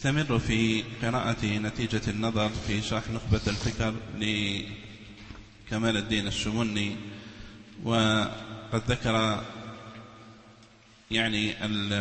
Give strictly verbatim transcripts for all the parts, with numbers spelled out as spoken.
نستمر في قراءة نتيجة النظر في شرح نخبة الفكر لكمال الدين الشمني. وقد ذكر يعني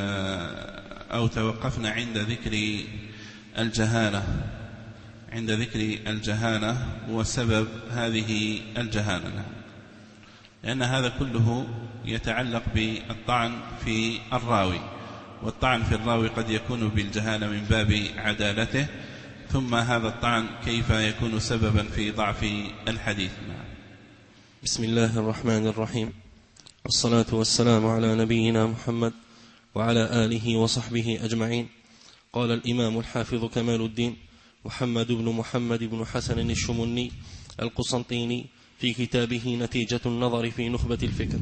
أو توقفنا عند ذكر الجهالة عند ذكر الجهالة وسبب هذه الجهالة، لأن هذا كله يتعلق بالطعن في الراوي، والطعن في الراوي قد يكون بالجهالة من باب عدالته، ثم هذا الطعن كيف يكون سببا في ضعف الحديث. بسم الله الرحمن الرحيم، والصلاة والسلام على نبينا محمد وعلى آله وصحبه أجمعين. قال الإمام الحافظ كمال الدين محمد بن محمد بن حسن الشمني القسنطيني في كتابه نتيجة النظر في نخبة الفكر: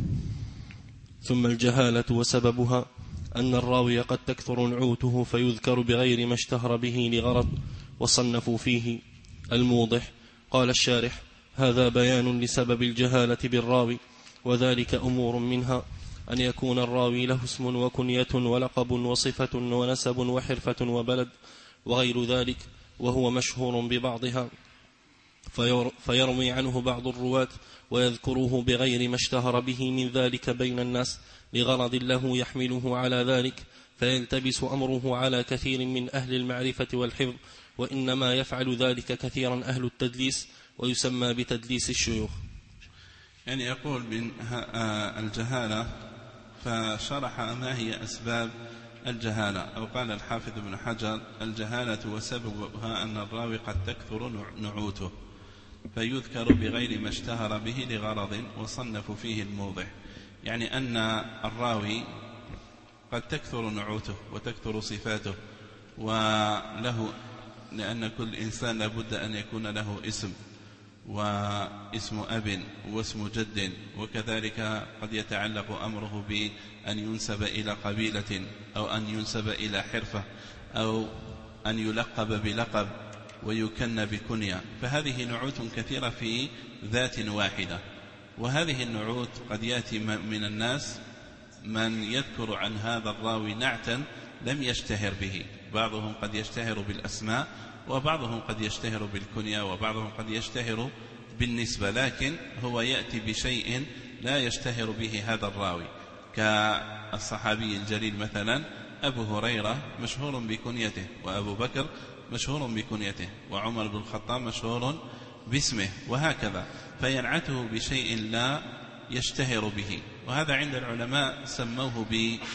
ثم الجهالة وسببها أن الراوي قد تكثر نعوته فيذكر بغير ما اشتهر به لغرض، وصنفوا فيه الموضح. قال الشارح: هذا بيان لسبب الجهالة بالراوي، وذلك أمور منها أن يكون الراوي له اسم وكنية ولقب وصفة ونسب وحرفة وبلد وغير ذلك، وهو مشهور ببعضها، فيروي عنه بعض الرواة ويذكره بغير ما اشتهر به من ذلك بين الناس لغرض له يحمله على ذلك، فيلتبس أمره على كثير من أهل المعرفة والحفظ، وإنما يفعل ذلك كثيرا أهل التدليس، ويسمى بتدليس الشيوخ. يعني يقول من الجهالة، فشرح ما هي أسباب الجهالة، أو قال الحافظ ابن حجر: الجهالة وسببها أن الراوي قد تكثر نعوته فيذكر بغير ما اشتهر به لغرض، وصنفوا فيه الموضح. يعني أن الراوي قد تكثر نعوته وتكثر صفاته، وله، لأن كل إنسان لابد أن يكون له اسم، واسم أب واسم جد، وكذلك قد يتعلق أمره بأن ينسب إلى قبيلة، أو أن ينسب إلى حرفة، أو أن يلقب بلقب ويكن بكنية. فهذه نعوت كثيرة في ذات واحدة، وهذه النعوت قد يأتي من الناس من يذكر عن هذا الراوي نعتا لم يشتهر به، بعضهم قد يشتهر بالأسماء، وبعضهم قد يشتهر بالكنية، وبعضهم قد يشتهر بالنسبة، لكن هو يأتي بشيء لا يشتهر به هذا الراوي، كالصحابي الجليل مثلا أبو هريرة مشهور بكنيته، وأبو بكر مشهور بكنيته، وعمر بن الخطاب مشهور باسمه، وهكذا، فينعته بشيء لا يشتهر به. وهذا عند العلماء سموه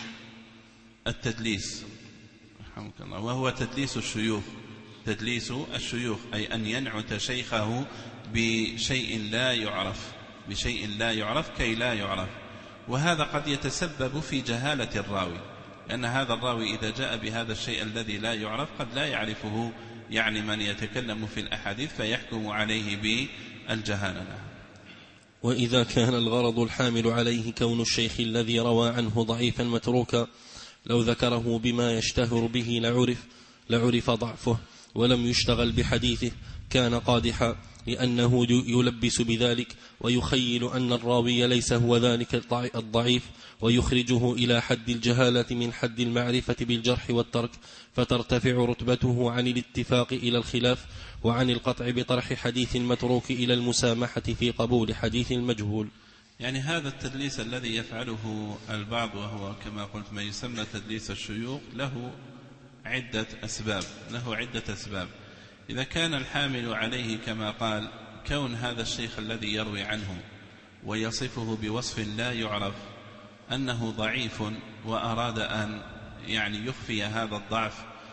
بالتدليس رحمك الله، وهو تدليس الشيوخ. تدليس الشيوخ أي أن ينعت شيخه بشيء لا يعرف بشيء لا يعرف كي لا يعرف. وهذا قد يتسبب في جهالة الراوي، لأن هذا الراوي إذا جاء بهذا الشيء الذي لا يعرف قد لا يعرفه يعني من يتكلم في الأحاديث، فيحكم عليه بالجهالة. وإذا كان الغرض الحامل عليه كون الشيخ الذي روى عنه ضعيفا متروكا، لو ذكره بما يشتهر به لعرف لعرف ضعفه ولم يشتغل بحديثه، كان قادحا، لأنه يلبس بذلك ويخيل أن الراوي ليس هو ذلك الضعيف، ويخرجه إلى حد الجهالة من حد المعرفة بالجرح والترك، فترتفع رتبته عن الاتفاق إلى الخلاف، وعن القطع بطرح حديث المتروك إلى المسامحة في قبول حديث المجهول. يعني هذا التدليس الذي يفعله البعض، وهو كما قلت ما يسمى تدليس الشيوخ، له عدة أسباب له عدة أسباب إذا كان الحامل عليه كما قال كون هذا الشيخ الذي يروي عنه ويصفه بوصف لا يعرف أنه ضعيف، وأراد أن يعني يخفي هذا الضعف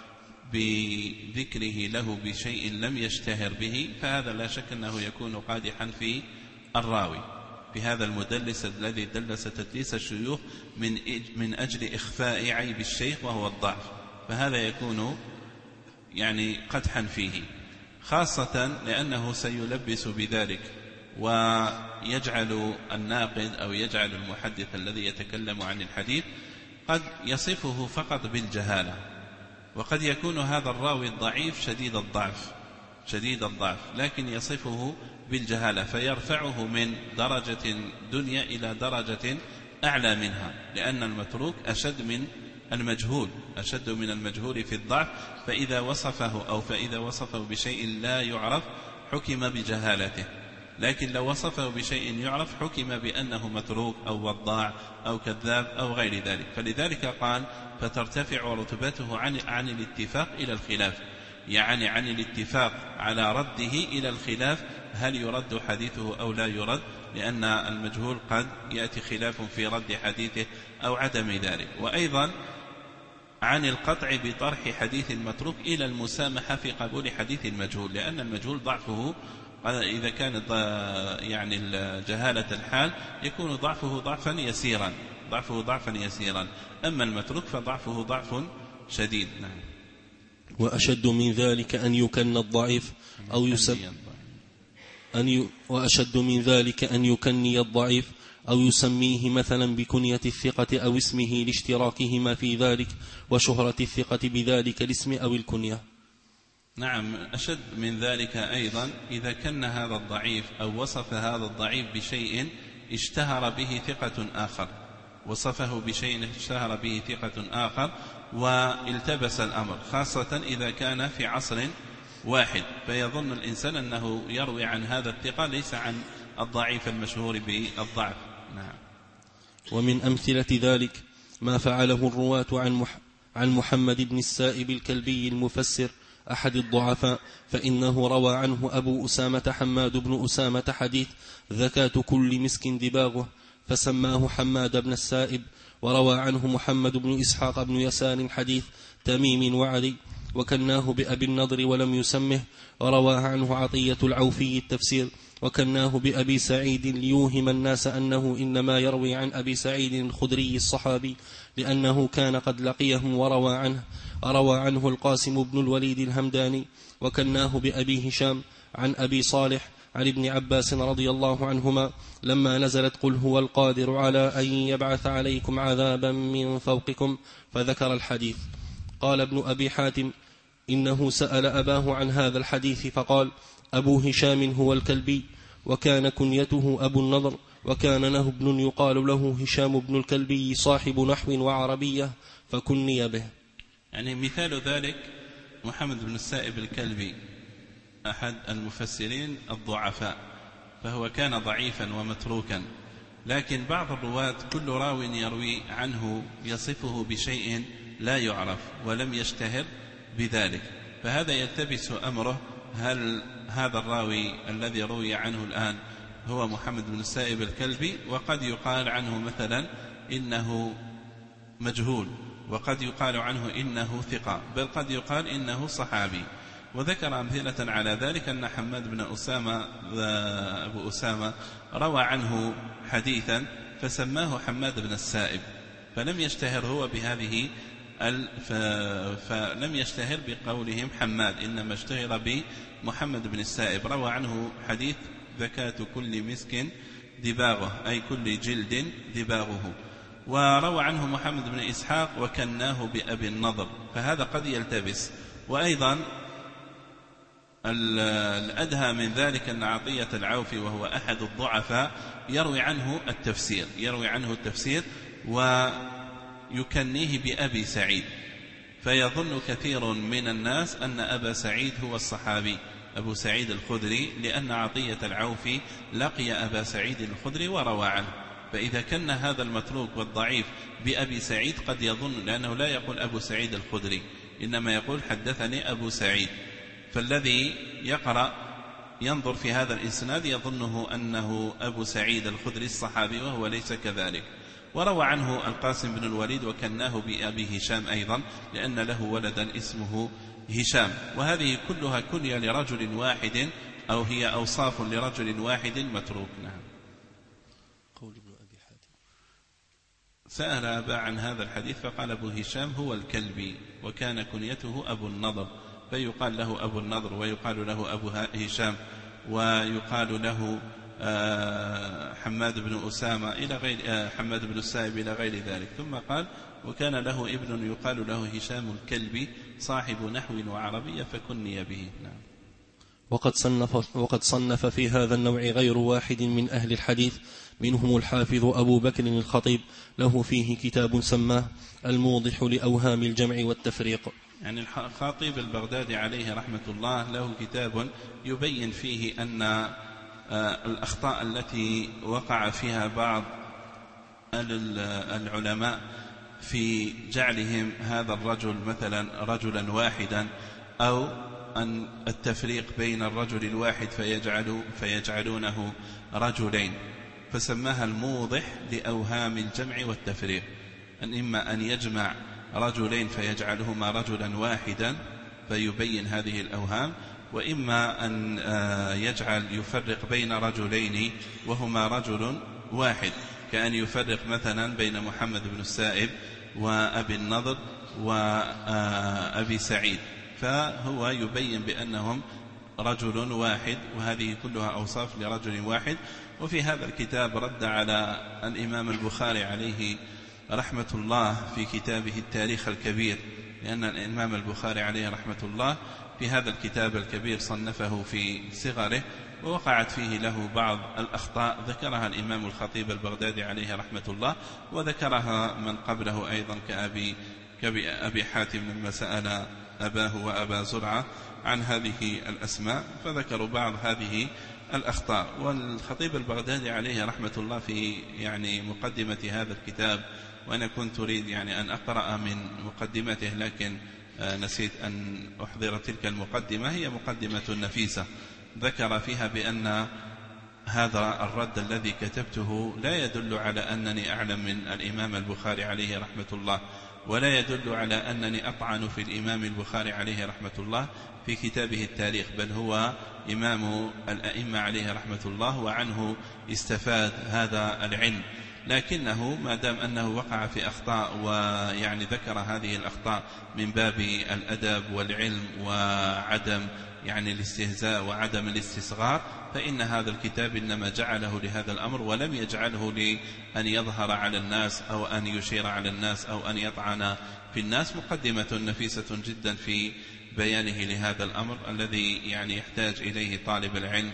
بذكره له بشيء لم يشتهر به، فهذا لا شك أنه يكون قادحا في الراوي، بهذا المدلس الذي دلس تدليس الشيوخ من من أجل إخفاء عيب الشيخ وهو الضعف، فهذا يكون يعني قدحا فيه، خاصة لأنه سيلبس بذلك ويجعل الناقد أو يجعل المحدث الذي يتكلم عن الحديث قد يصفه فقط بالجهالة، وقد يكون هذا الراوي الضعيف شديد الضعف شديد الضعف لكن يصفه بالجهالة، فيرفعه من درجة دنيا إلى درجة أعلى منها، لأن المتروك أشد من المجهول، أشد من المجهول في الضعف، فإذا وصفه أو فإذا وصفه بشيء لا يعرف حكم بجهالته، لكن لو وصفه بشيء يعرف حكم بأنه متروك أو وضاع أو كذاب أو غير ذلك. فلذلك قال فترتفع رتبته عن, عن الاتفاق إلى الخلاف، يعني عن الاتفاق على رده إلى الخلاف، هل يرد حديثه أو لا يرد، لأن المجهول قد يأتي خلاف في رد حديثه أو عدم ذلك. وأيضا عن القطع بطرح حديث المتروك إلى المسامحة في قبول حديث المجهول، لأن المجهول ضعفه إذا كان يعني جهالة الحال يكون ضعفه ضعفا يسيرا ضعفه ضعفا يسيرا أما المتروك فضعفه ضعف شديد. نعم. وأشد من ذلك أن يكن الضعيف أو يسم أن ي... وأشد من ذلك أن يكني الضعيف أو يسميه مثلا بكنية الثقة أو اسمه لاشتراكهما في ذلك وشهرة الثقة بذلك الاسم أو الكنية. نعم. أشد من ذلك أيضا إذا كان هذا الضعيف أو وصف هذا الضعيف بشيء اشتهر به ثقة آخر وصفه بشيء اشتهر به ثقة آخر والتبس الأمر، خاصة إذا كان في عصر واحد، فيظن الإنسان أنه يروي عن هذا الثقة ليس عن الضعيف المشهور بالضعف. نعم. ومن أمثلة ذلك ما فعله الرواة عن, مح عن محمد بن السائب الكلبي المفسر أحد الضعفاء، فإنه روى عنه أبو أسامة حماد بن أسامة حديث ذكاة كل مسك دباغه فسماه حماد بن السائب. وروى عنه محمد بن إسحاق بن يسار حديث تميم وعلي وكناه بأبي النضر ولم يسمه. وروى عنه عطية العوفي التفسير وكناه بأبي سعيد ليوهم الناس أنه إنما يروي عن أبي سعيد الخدري الصحابي لأنه كان قد لقيهم وروى عنه. وروى عنه القاسم بن الوليد الهمداني وكناه بأبي هشام عن أبي صالح عن ابن عباس رضي الله عنهما لما نزلت قل هو القادر على أن يبعث عليكم عذابا من فوقكم فذكر الحديث. قال ابن أبي حاتم إنه سأل أباه عن هذا الحديث فقال أبو هشام هو الكلبي وكان كنيته أبو النضر وكان له ابن يقال له هشام بن الكلبي صاحب نحو وعربية فكني به. يعني مثال ذلك محمد بن السائب الكلبي أحد المفسرين الضعفاء، فهو كان ضعيفا ومتروكا، لكن بعض الرواة كل راو يروي عنه يصفه بشيء لا يعرف ولم يشتهر بذلك، فهذا يلتبس أمره، هل هذا الراوي الذي روي عنه الآن هو محمد بن السائب الكلبي؟ وقد يقال عنه مثلا إنه مجهول، وقد يقال عنه إنه ثقة، بل قد يقال إنه صحابي. وذكر أمثلة على ذلك أن حماد بن أسامة أبو أسامة روى عنه حديثا فسماه حماد بن السائب، فلم يشتهر هو بهذه ف... فلم يشتهر بقولهم حماد، إنما اشتهر بمحمد بن السائب. روى عنه حديث ذكاة كل مسك دباغه أي كل جلد دباغه. وروى عنه محمد بن إسحاق وكناه بأبي النضر، فهذا قد يلتبس. وأيضا الأدهى من ذلك أن عطية العوفي وهو أحد الضعفاء يروي عنه التفسير يروي عنه التفسير ويكنيه بأبي سعيد، فيظن كثير من الناس أن أبا سعيد هو الصحابي أبو سعيد الخدري، لأن عطية العوفي لقي أبا سعيد الخدري وروى عنه. فإذا كان هذا المتروك والضعيف بأبي سعيد قد يظن، لأنه لا يقول أبو سعيد الخدري، إنما يقول حدثني أبو سعيد، فالذي يقرأ ينظر في هذا الإسناد يظنه أنه أبو سعيد الخدري الصحابي وهو ليس كذلك. وروى عنه القاسم بن الوليد وكناه بأبي هشام أيضا لأن له ولدا اسمه هشام. وهذه كلها كنية لرجل واحد أو هي أوصاف لرجل واحد متروك. نعم. قول ابن أبي حاتم سأل أبا عن هذا الحديث فقال أبو هشام هو الكلبي وكان كنيته أبو النضر، فيقال له أبو النضر ويقال له أبو هشام ويقال له حماد بن أسامة إلى غير حماد بن السائب إلى غير ذلك. ثم قال وكان له ابن يقال له هشام الكلبي صاحب نحو وعربية فكني به. نعم. وقد صنف, وقد صنف في هذا النوع غير واحد من أهل الحديث، منهم الحافظ أبو بكر الخطيب، له فيه كتاب سماه الموضح لأوهام الجمع والتفريق. يعني الخطيب البغدادي عليه رحمة الله له كتاب يبين فيه أن الأخطاء التي وقع فيها بعض العلماء في جعلهم هذا الرجل مثلا رجلا واحدا، أو أن التفريق بين الرجل الواحد فيجعل فيجعلونه رجلين، فسماها الموضح لأوهام الجمع والتفريق، أن إما أن يجمع رجلين فيجعلهما رجلا واحدا فيبين هذه الأوهام، وإما أن يجعل يفرق بين رجلين وهما رجل واحد، كأن يفرق مثلا بين محمد بن السائب وأبي النضر وأبي سعيد، فهو يبين بأنهم رجل واحد، وهذه كلها أوصاف لرجل واحد. وفي هذا الكتاب رد على الإمام البخاري عليه رحمة الله في كتابه التاريخ الكبير، لأن الإمام البخاري عليه رحمة الله في هذا الكتاب الكبير صنفه في صغره، ووقعت فيه له بعض الأخطاء ذكرها الإمام الخطيب البغدادي عليه رحمة الله، وذكرها من قبله أيضا كأبي, كأبي حاتم لما سأل أباه وأبا زرعة عن هذه الأسماء، فذكروا بعض هذه الأخطاء. والخطيب البغدادي عليه رحمة الله في يعني مقدمة هذا الكتاب، وأنا كنت أريد يعني أن أقرأ من مقدمته لكن نسيت أن أحضر تلك المقدمة، هي مقدمة نفيسة، ذكر فيها بأن هذا الرد الذي كتبته لا يدل على أنني أعلم من الإمام البخاري عليه رحمة الله، ولا يدل على أنني أطعن في الإمام البخاري عليه رحمة الله في كتابه التاريخ، بل هو إمام الأئمة عليه رحمة الله، وعنه استفاد هذا العلم، لكنه ما دام أنه وقع في أخطاء ويعني ذكر هذه الأخطاء من باب الأدب والعلم وعدم يعني الاستهزاء وعدم الاستصغار، فإن هذا الكتاب إنما جعله لهذا الأمر، ولم يجعله لأن يظهر على الناس أو أن يشير على الناس أو أن يطعن في الناس. مقدمة نفيسة جدا في بيانه لهذا الأمر الذي يعني يحتاج إليه طالب العلم،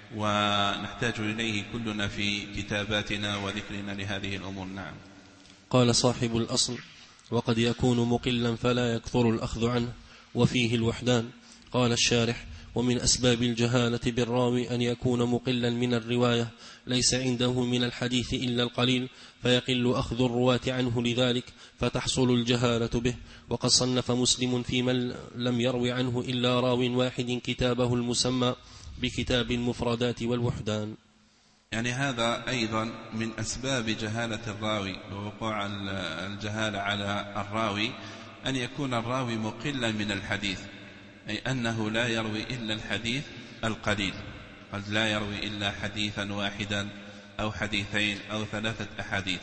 ونحتاج إليه كلنا في كتاباتنا وذكرنا لهذه الأمور. نعم. قال صاحب الأصل: وقد يكون مقلا فلا يكثر الأخذ عنه، وفيه الوحدان. قال الشارح: ومن أسباب الجهالة بالراوي أن يكون مقلا من الرواية، ليس عنده من الحديث إلا القليل، فيقل أخذ الرواة عنه لذلك، فتحصل الجهالة به. وقد صنف مسلم في من لم يروي عنه إلا راو واحد كتابه المسمى بكتاب المفردات والوحدان. يعني هذا أيضا من أسباب جهالة الراوي ووقوع الجهالة على الراوي، أن يكون الراوي مقلا من الحديث، أي أنه لا يروي إلا الحديث القليل، قد لا يروي إلا حديثا واحدا أو حديثين أو ثلاثة أحاديث،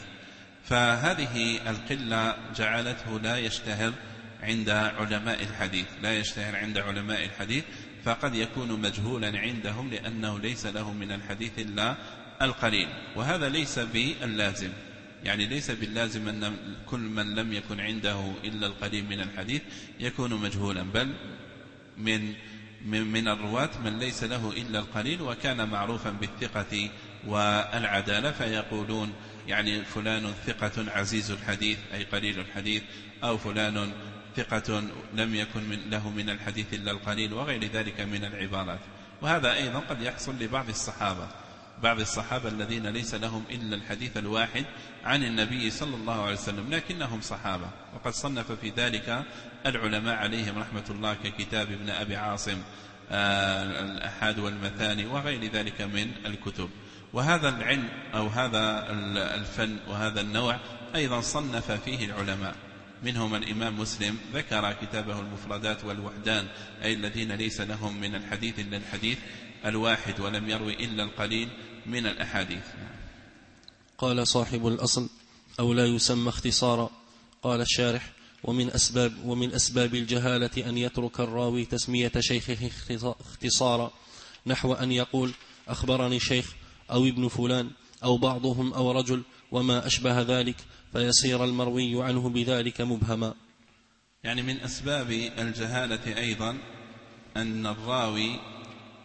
فهذه القلة جعلته لا يشتهر عند علماء الحديث لا يشتهر عند علماء الحديث فقد يكون مجهولا عندهم لأنه ليس له من الحديث إلا القليل. وهذا ليس باللازم، يعني ليس باللازم أن كل من لم يكن عنده إلا القليل من الحديث يكون مجهولا، بل من من الرواة من ليس له إلا القليل وكان معروفا بالثقة والعدالة، فيقولون يعني فلان ثقة عزيز الحديث أي قليل الحديث، أو فلان ثقة لم يكن من له من الحديث إلا القليل، وغير ذلك من العبارات. وهذا أيضا قد يحصل لبعض الصحابة بعض الصحابة الذين ليس لهم إلا الحديث الواحد عن النبي صلى الله عليه وسلم لكنهم صحابة، وقد صنف في ذلك العلماء عليهم رحمة الله ككتاب ابن أبي عاصم الأحاد والمثاني وغير ذلك من الكتب. وهذا العلم أو هذا الفن وهذا النوع أيضا صنف فيه العلماء، منهم الإمام مسلم ذكر كتابه المفردات والوحدان، أي الذين ليس لهم من الحديث إلا الحديث الواحد ولم يروي إلا القليل من الأحاديث. قال صاحب الأصل: أو لا يسمى اختصارا. قال الشارح: ومن أسباب, ومن أسباب الجهالة أن يترك الراوي تسمية شيخه اختصارا، نحو أن يقول أخبرني شيخ أو ابن فلان أو بعضهم أو رجل وما أشبه ذلك، فيصير المروي عنه بذلك مبهما. يعني من أسباب الجهالة أيضا أن الراوي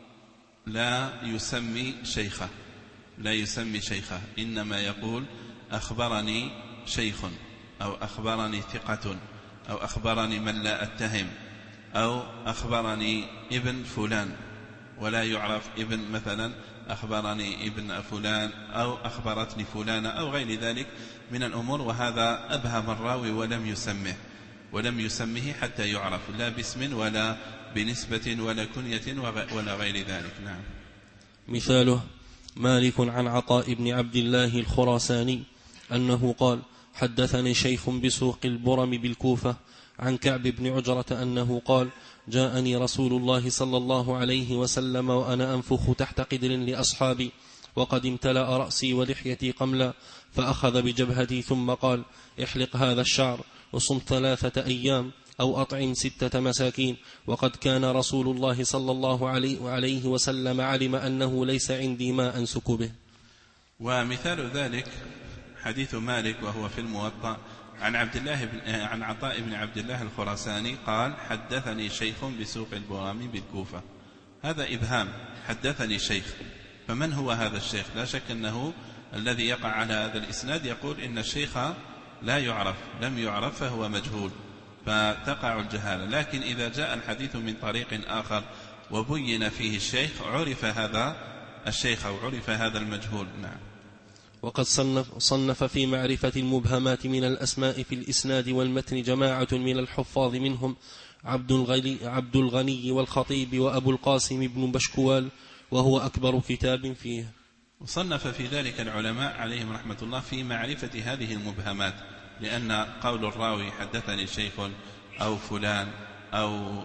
لا يسمي شيخه لا يسمي شيخه إنما يقول أخبرني شيخ أو أخبرني ثقة أو أخبرني من لا أتهم أو أخبرني ابن فلان، ولا يعرف ابن مثلا أخبرني ابن فلان أو أخبرتني فلانة أو غير ذلك من الأمور. وهذا أبهم الراوي ولم يسمه ولم يسمه حتى يعرف لا باسم ولا بنسبة ولا كنية ولا غير ذلك. نعم. مثاله: مالك عن عطاء بن عبد الله الخراساني أنه قال: حدثني شيخ بسوق البرم بالكوفة عن كعب بن عجرة أنه قال: جاءني رسول الله صلى الله عليه وسلم وأنا أنفخ تحت قدر لأصحابي وقد امتلأ رأسي ولحيتي قملا، فأخذ بجبهتي ثم قال: احلق هذا الشعر وصم ثلاثة أيام أو أطعم ستة مساكين، وقد كان رسول الله صلى الله عليه وسلم علم أنه ليس عندي ما أنسك به. ومثال ذلك حديث مالك وهو في الموطأ عن عبد الله بن عن عطاء بن عبد الله الخراساني قال: حدثني شيخ بسوق البرامي بالكوفة. هذا إبهام، حدثني شيخ، فمن هو هذا الشيخ؟ لا شك أنه الذي يقع على هذا الإسناد يقول إن الشيخ لا يعرف، لم يعرف فهو مجهول، فتقع الجهالة. لكن إذا جاء الحديث من طريق آخر وبين فيه الشيخ عرف هذا الشيخ أو عرف هذا المجهول. نعم. وقد صنف, صنف في معرفة المبهمات من الأسماء في الإسناد والمتن جماعة من الحفاظ منهم عبد الغني, عبد الغني والخطيب وأبو القاسم بن بشكوال، وهو أكبر كتاب فيه. وصنف في ذلك العلماء عليهم رحمة الله في معرفة هذه المبهمات، لأن قول الراوي حدثني شيخ أو فلان أو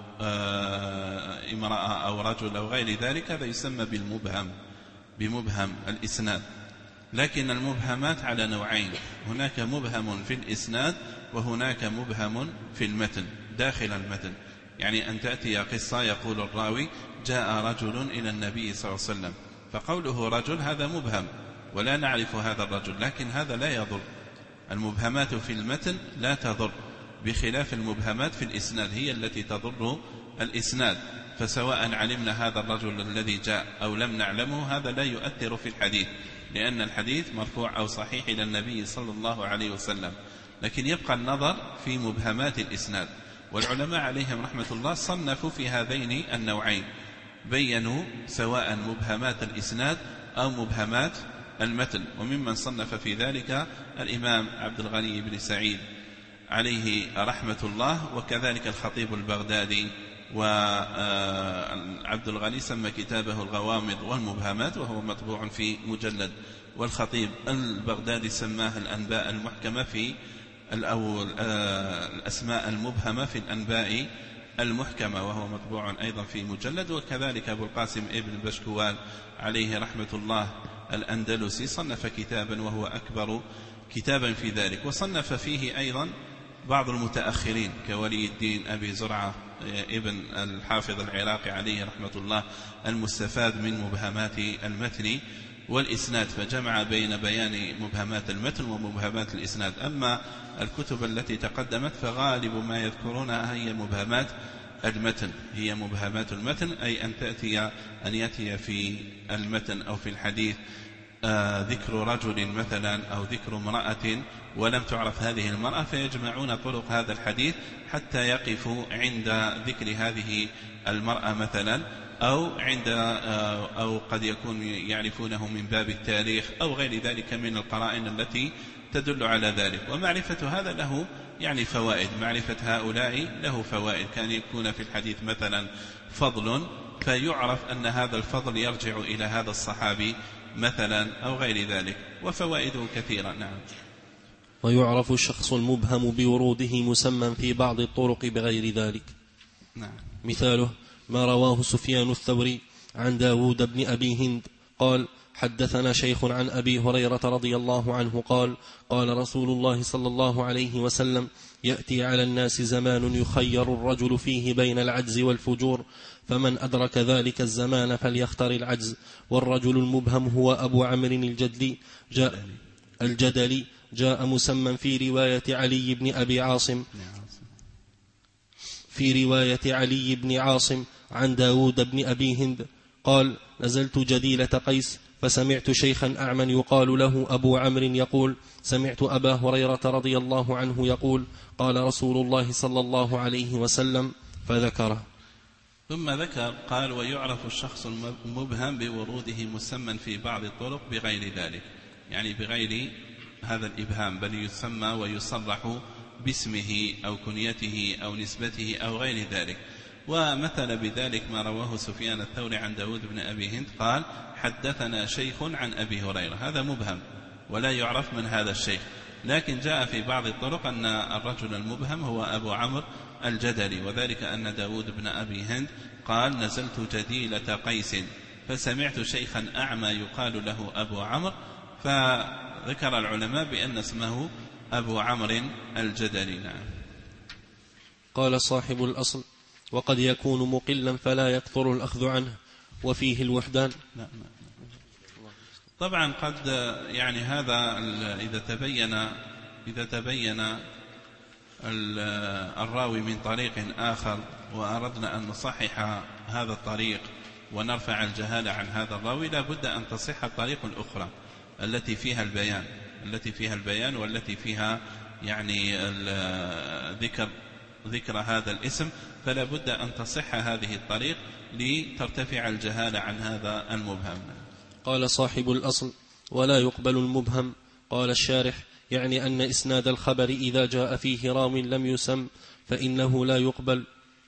آه امرأة أو رجل أو غير ذلك هذا يسمى بالمبهم، بمبهم الإسناد. لكن المبهمات على نوعين: هناك مبهم في الإسناد وهناك مبهم في المتن داخل المتن. يعني أن تأتي قصة يقول الراوي: جاء رجل إلى النبي صلى الله عليه وسلم، فقوله رجل هذا مبهم ولا نعرف هذا الرجل، لكن هذا لا يضر. المبهمات في المتن لا تضر، بخلاف المبهمات في الإسناد هي التي تضر الإسناد. فسواء علمنا هذا الرجل الذي جاء أو لم نعلمه هذا لا يؤثر في الحديث، لأن الحديث مرفوع أو صحيح إلى النبي صلى الله عليه وسلم. لكن يبقى النظر في مبهمات الإسناد. والعلماء عليهم رحمة الله صنفوا في هذين النوعين، بينوا سواء مبهمات الإسناد أو مبهمات المتن. وممن صنف في ذلك الإمام عبد الغني بن سعيد عليه رحمة الله، وكذلك الخطيب البغدادي. وعبد الغني سمى كتابه الغوامض والمبهمات وهو مطبوع في مجلد، والخطيب البغدادي سماه الأنباء المحكمة في الأول الأسماء المبهمة في الأنباء المحكمة وهو مطبوع أيضا في مجلد. وكذلك أبو القاسم ابن بشكوال عليه رحمة الله الأندلسي صنف كتابا وهو أكبر كتابا في ذلك. وصنف فيه أيضا بعض المتأخرين كولي الدين أبي زرعة ابن الحافظ العراقي عليه رحمة الله المستفاد من مبهمات المتن والإسناد، فجمع بين بيان مبهمات المتن ومبهمات الإسناد. أما الكتب التي تقدمت فغالب ما يذكرونها هي مبهمات المتن، هي مبهمات المتن، أي أن تأتي أن يأتي في المتن أو في الحديث آه ذكر رجل مثلا أو ذكر امرأة ولم تعرف هذه المرأة، فيجمعون طرق هذا الحديث حتى يقفوا عند ذكر هذه المرأة مثلا، أو عند آه أو قد يكون يعرفونه من باب التاريخ أو غير ذلك من القرائن التي تدل على ذلك. ومعرفة هذا له يعني فوائد، معرفة هؤلاء له فوائد. كان يكون في الحديث مثلا فضل فيعرف أن هذا الفضل يرجع إلى هذا الصحابي مثلا أو غير ذلك، وفوائده كثيرة. نعم. ويعرف الشخص المبهم بوروده مسمى في بعض الطرق بغير ذلك. نعم. مثاله ما رواه سفيان الثوري عن داود بن أبي هند قال: حدثنا شيخ عن أبي هريرة رضي الله عنه قال: قال رسول الله صلى الله عليه وسلم: يأتي على الناس زمان يخير الرجل فيه بين العجز والفجور، فمن أدرك ذلك الزمان فليختر العجز. والرجل المبهم هو أبو عمرو الجدلي جاء الجدلي جاء مسمى في رواية علي بن أبي عاصم في رواية علي بن عاصم عن داود بن أبي هند قال: نزلت جديلة قيس فسمعت شيخا أعمى يقال له أبو عمرو يقول: سمعت أبا هريرة رضي الله عنه يقول: قال رسول الله صلى الله عليه وسلم، فذكره. ثم ذكر قال: ويعرف الشخص المبهم بوروده مسمى في بعض الطرق بغير ذلك، يعني بغير هذا الإبهام، بل يسمى ويصرح باسمه أو كنيته أو نسبته أو غير ذلك. ومثل بذلك ما رواه سفيان الثوري عن داود بن أبي هند قال: حدثنا شيخ عن أبي هريرة، هذا مبهم ولا يعرف من هذا الشيخ، لكن جاء في بعض الطرق أن الرجل المبهم هو أبو عمرو الجدلي، وذلك أن داود بن أبي هند قال: نزلت جديلة قيس فسمعت شيخا أعمى يقال له أبو عمرو، فذكر العلماء بأن اسمه أبو عمرو الجدلي. نعم. قال صاحب الأصل: وقد يكون مقلا فلا يكثر الأخذ عنه، وفيه الوحدان. لا لا. طبعا قد يعني هذا إذا تبين إذا تبين الراوي من طريق آخر وأردنا أن نصحح هذا الطريق ونرفع الجهالة عن هذا الراوي، لا بد أن تصح الطريق الأخرى التي فيها البيان التي فيها البيان والتي فيها يعني ذكر ذكر هذا الاسم، فلا بد أن تصح هذه الطريق لترتفع الجهالة عن هذا المبهم. قال صاحب الأصل: ولا يقبل المبهم. قال الشارح: يعني أن إسناد الخبر إذا جاء فيه راو لم يسم فإنه لا يقبل.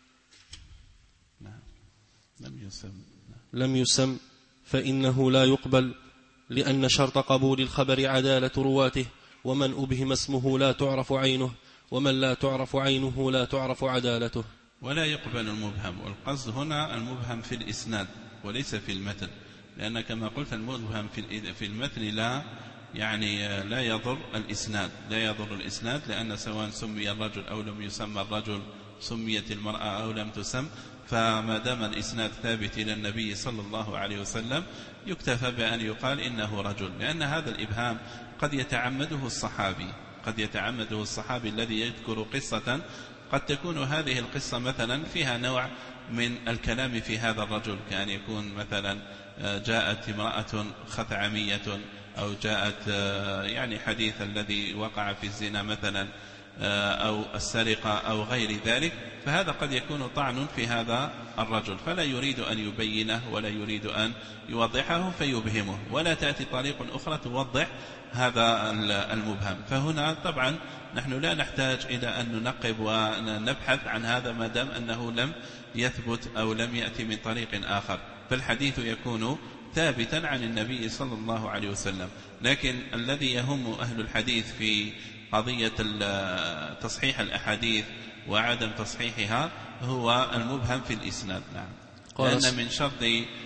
لم يسم لم يسم فإنه لا يقبل، لأن شرط قبول الخبر عدالة رواته، ومن أبهم اسمه لا تعرف عينه، ومن لا تعرف عينه لا تعرف عدالته. ولا يقبل المبهم، والقصد هنا المبهم في الإسناد وليس في المتن، لأن كما قلت المبهم في المتن لا يعني لا يضر الإسناد لا يضر الإسناد لأن سواء سمي الرجل أو لم يسمى الرجل، سميت المرأة أو لم تسم، فما دام الإسناد ثابت إلى النبي صلى الله عليه وسلم يكتفى بأن يقال إنه رجل، لأن هذا الإبهام قد يتعمده الصحابي قد يتعمده الصحابي الذي يذكر قصة، قد تكون هذه القصة مثلا فيها نوع من الكلام في هذا الرجل، كأن يكون مثلا جاءت امرأة خثعمية أو جاءت يعني حديث الذي وقع في الزنا مثلا أو السرقة أو غير ذلك، فهذا قد يكون طعن في هذا الرجل، فلا يريد أن يبينه ولا يريد أن يوضحه فيبهمه، ولا تأتي طريق أخرى توضح هذا المبهم. فهنا طبعا نحن لا نحتاج إلى أن ننقب ونبحث عن هذا ما دام أنه لم يثبت أو لم يأتي من طريق آخر، فالحديث يكون ثابتا عن النبي صلى الله عليه وسلم. لكن الذي يهم أهل الحديث في قضية تصحيح الأحاديث وعدم تصحيحها هو المبهم في الإسناد. نعم. لأن من شرط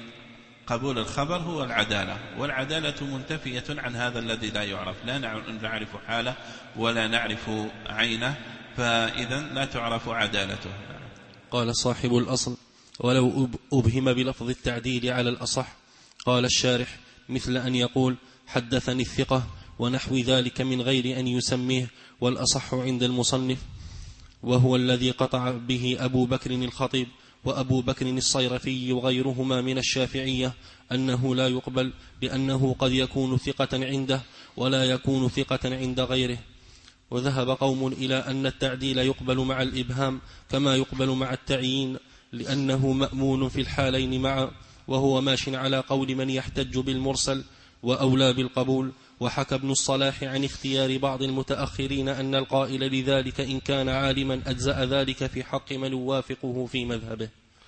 قبول الخبر هو العدالة، والعدالة منتفية عن هذا الذي لا يعرف، لا نعرف حاله ولا نعرف عينه، فإذا لا تعرف عدالته. قال صاحب الأصل: ولو أبهم بلفظ التعديل على الأصح. قال الشارح: مثل أن يقول حدثني الثقة ونحو ذلك من غير أن يسميه، والأصح عند المصنف وهو الذي قطع به أبو بكر الخطيب وأبو بكر الصيرفي وغيرهما من الشافعية أنه لا يقبل، لأنه قد يكون ثقة عنده ولا يكون ثقة عند غيره. وذهب قوم إلى أن التعديل يقبل مع الإبهام كما يقبل مع التعيين، لأنه مأمون في الحالين معا، وهو ماش على قول من يحتج بالمرسل وأولى بالقبول. وحكى ابن الصلاح عن اختيار بعض المتأخرين أن القائل لذلك إن كان عالما أجزأ ذلك في حق من يوافقه في مذهبه.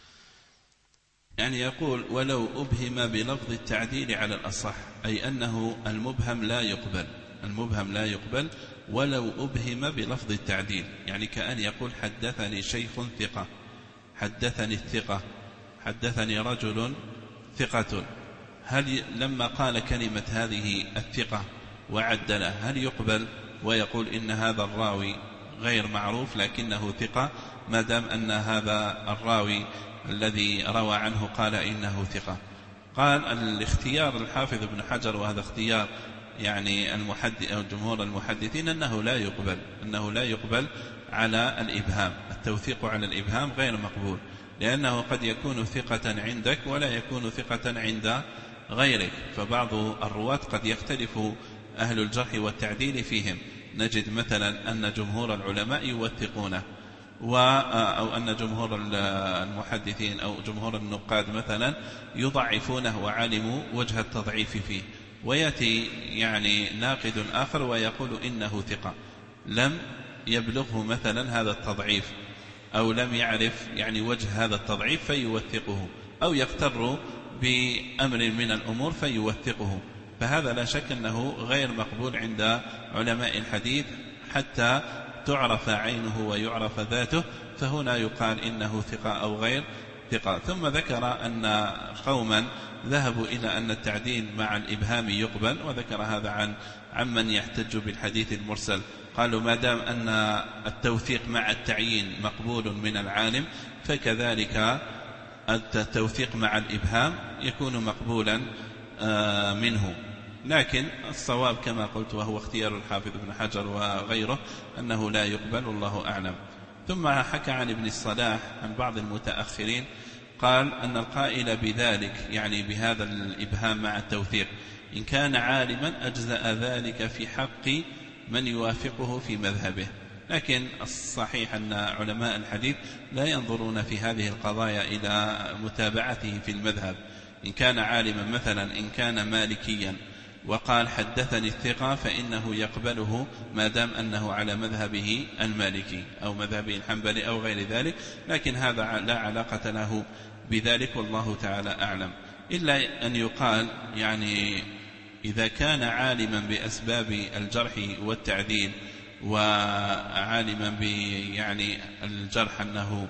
يعني يقول ولو أبهم بلفظ التعديل على الأصح، أي أنه المبهم لا يقبل المبهم لا يقبل ولو أبهم بلفظ التعديل، يعني كأن يقول حدثني شيخ ثقة، حدثني الثقة، حدثني رجل ثقة، هل لما قال كلمة هذه الثقة وعدله هل يقبل ويقول إن هذا الراوي غير معروف لكنه ثقة، ما دام أن هذا الراوي الذي روى عنه قال إنه ثقة؟ قال الاختيار الحافظ ابن حجر، وهذا اختيار يعني المحدث أو جمهور المحدثين، أنه لا يقبل أنه لا يقبل على الإبهام، التوثيق على الإبهام غير مقبول، لأنه قد يكون ثقة عندك ولا يكون ثقة عند غيرك، فبعض الرواة قد يختلف أهل الجرح والتعديل فيهم. نجد مثلا أن جمهور العلماء يوثقونه، أو أن جمهور المحدثين أو جمهور النقاد مثلا يضعفونه وعلموا وجه التضعيف فيه، ويأتي يعني ناقد آخر ويقول إنه ثقة لم يبلغه مثلا هذا التضعيف، أو لم يعرف يعني وجه هذا التضعيف فيوثقه، أو يغتر بأمر من الأمور فيوثقه. فهذا لا شك أنه غير مقبول عند علماء الحديث حتى تعرف عينه ويعرف ذاته، فهنا يقال إنه ثقة أو غير ثقة. ثم ذكر أن قوما ذهبوا إلى أن التعديل مع الإبهام يقبل، وذكر هذا عن عمن يحتج بالحديث المرسل. قالوا ما دام أن التوثيق مع التعيين مقبول من العالم، فكذلك التوثيق مع الإبهام يكون مقبولا منه. لكن الصواب كما قلت وهو اختيار الحافظ ابن حجر وغيره أنه لا يقبل، والله أعلم. ثم حكى عن ابن الصلاح عن بعض المتأخرين قال أن القائل بذلك يعني بهذا الإبهام مع التوثيق إن كان عالما أجزأ ذلك في حق من يوافقه في مذهبه. لكن الصحيح أن علماء الحديث لا ينظرون في هذه القضايا إلى متابعته في المذهب. إن كان عالما مثلا إن كان مالكيا وقال حدثني الثقة فإنه يقبله ما دام أنه على مذهبه المالكي أو مذهبه الحنبلي أو غير ذلك، لكن هذا لا علاقة له بذلك والله تعالى أعلم. إلا أن يقال يعني إذا كان عالما بأسباب الجرح والتعديل وعالما يعني الجرح أنه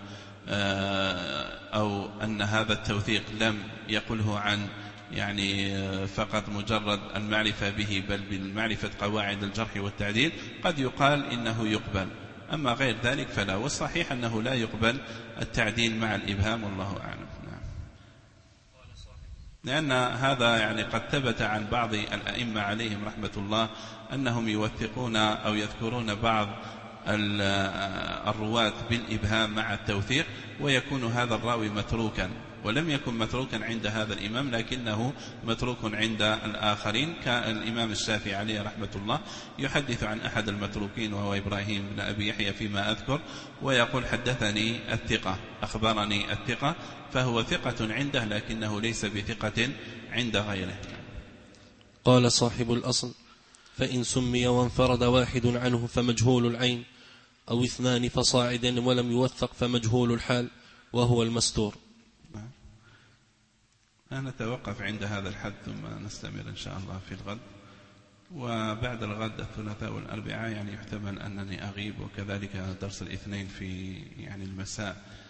أو أن هذا التوثيق لم يقله عن يعني فقط مجرد المعرفة به بل بالمعرفة قواعد الجرح والتعديل، قد يقال إنه يقبل. أما غير ذلك فلا، والصحيح أنه لا يقبل التعديل مع الإبهام والله أعلم. لأن هذا يعني قد ثبت عن بعض الأئمة عليهم رحمة الله أنهم يوثقون أو يذكرون بعض الرواة بالإبهام مع التوثيق، ويكون هذا الراوي متروكا، ولم يكن متروكا عند هذا الإمام لكنه متروك عند الآخرين. كان الإمام الشافعي عليه رحمة الله يحدث عن أحد المتروكين وهو إبراهيم بن أبي يحيى فيما أذكر، ويقول حدثني الثقة أخبرني الثقة، فهو ثقة عنده لكنه ليس بثقة عند غيره. قال صاحب الأصل: فإن سمي وانفرد واحد عنه فمجهول العين، أو اثنان فصاعدا ولم يوثق فمجهول الحال، وهو المستور. نتوقف عند هذا الحد ثم نستمر إن شاء الله في الغد. وبعد الغد الثلاثاء والأربعاء يعني يحتمل أنني أغيب، وكذلك درس الاثنين في يعني المساء